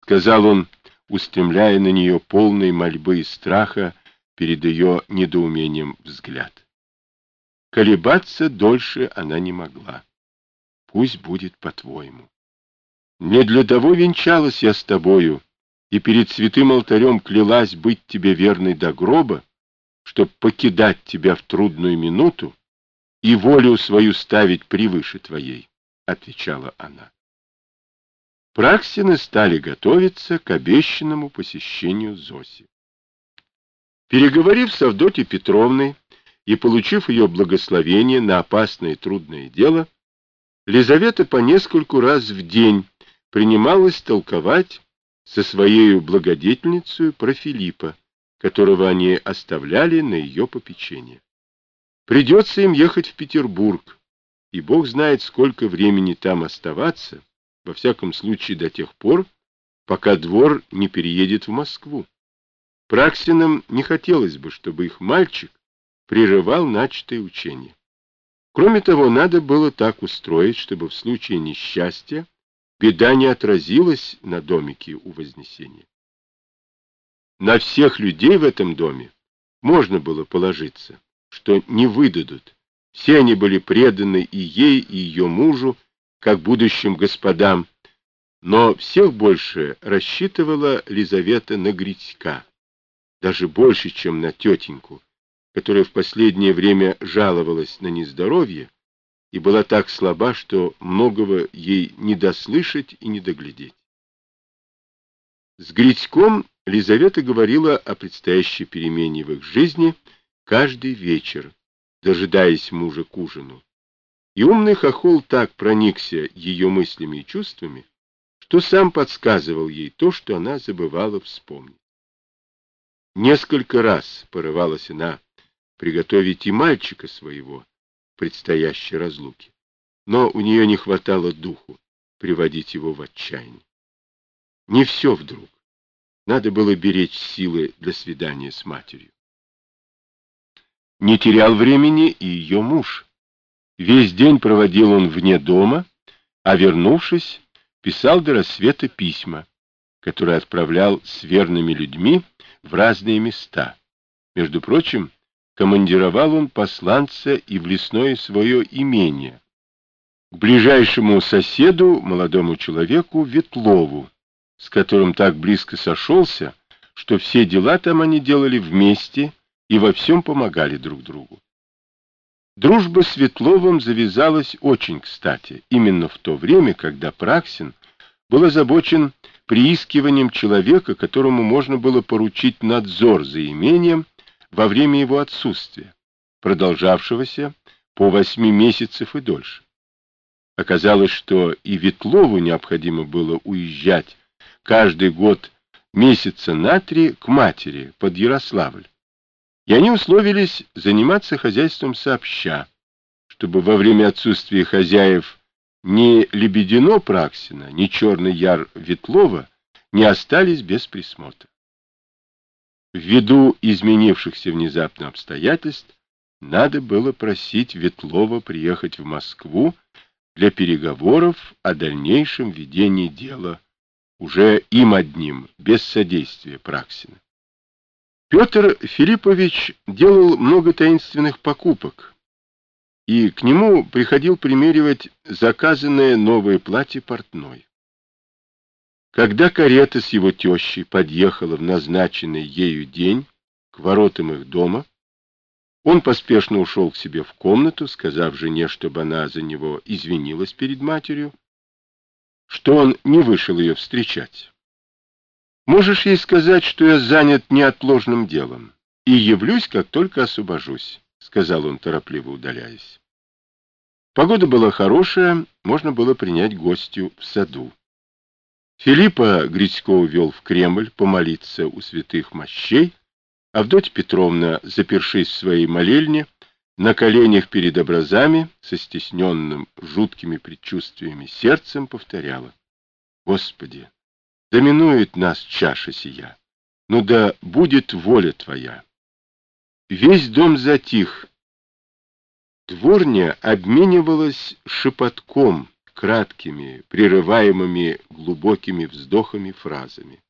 сказал он, устремляя на нее полный мольбы и страха перед ее недоумением взгляд. Колебаться дольше она не могла. Пусть будет по-твоему. Не для того венчалась я с тобою, и перед святым алтарем клялась быть тебе верной до гроба, чтоб покидать тебя в трудную минуту и волю свою ставить превыше твоей, — отвечала она. Праксины стали готовиться к обещанному посещению Зоси. Переговорив с Авдотьей Петровной и получив ее благословение на опасное и трудное дело, Лизавета по нескольку раз в день принималась толковать со своей благодетельницей про Филиппа, которого они оставляли на ее попечение. Придется им ехать в Петербург, и Бог знает, сколько времени там оставаться, во всяком случае до тех пор, пока двор не переедет в Москву. Праксинам не хотелось бы, чтобы их мальчик прерывал начатое учение. Кроме того, надо было так устроить, чтобы в случае несчастья беда не отразилась на домике у Вознесения. На всех людей в этом доме можно было положиться, что не выдадут. Все они были преданы и ей, и ее мужу, как будущим господам, но всех больше рассчитывала Лизавета на Гритька, даже больше, чем на тетеньку, которая в последнее время жаловалась на нездоровье и была так слаба, что многого ей не дослышать и не доглядеть. С Гритьком Лизавета говорила о предстоящей перемене в их жизни каждый вечер, дожидаясь мужа к ужину. И умный хохол так проникся ее мыслями и чувствами, что сам подсказывал ей то, что она забывала вспомнить. Несколько раз порывалась она приготовить и мальчика своего к предстоящей разлуке, но у нее не хватало духу приводить его в отчаяние. Не все вдруг. Надо было беречь силы для свидания с матерью. Не терял времени и ее муж. Весь день проводил он вне дома, а, вернувшись, писал до рассвета письма, которые отправлял с верными людьми в разные места. Между прочим, командировал он посланца и в лесное свое имение, к ближайшему соседу, молодому человеку Ветлову, с которым так близко сошелся, что все дела там они делали вместе и во всем помогали друг другу. Дружба с Ветловым завязалась очень кстати, именно в то время, когда Праксин был озабочен приискиванием человека, которому можно было поручить надзор за имением во время его отсутствия, продолжавшегося по 8 месяцев и дольше. Оказалось, что и Ветлову необходимо было уезжать каждый год месяца на 3 к матери под Ярославль. И они условились заниматься хозяйством сообща, чтобы во время отсутствия хозяев ни Лебедино Праксина, ни Черный Яр Ветлова не остались без присмотра. Ввиду изменившихся внезапно обстоятельств, надо было просить Ветлова приехать в Москву для переговоров о дальнейшем ведении дела, уже им одним, без содействия Праксина. Петр Филиппович делал много таинственных покупок, и к нему приходил примеривать заказанное новое платье портной. Когда карета с его тещей подъехала в назначенный ею день к воротам их дома, он поспешно ушел к себе в комнату, сказав жене, чтобы она за него извинилась перед матерью, что он не вышел ее встречать. «Можешь ей сказать, что я занят неотложным делом, и явлюсь, как только освобожусь», — сказал он, торопливо удаляясь. Погода была хорошая, можно было принять гостью в саду. Филиппа Гритько увел в Кремль помолиться у святых мощей. Авдотья Петровна, запершись в своей молельне, на коленях перед образами, со стесненным жуткими предчувствиями сердцем повторяла: «Господи, да минует нас чаша сия, ну да будет воля Твоя». Весь дом затих. Дворня обменивалась шепотком, краткими, прерываемыми глубокими вздохами фразами.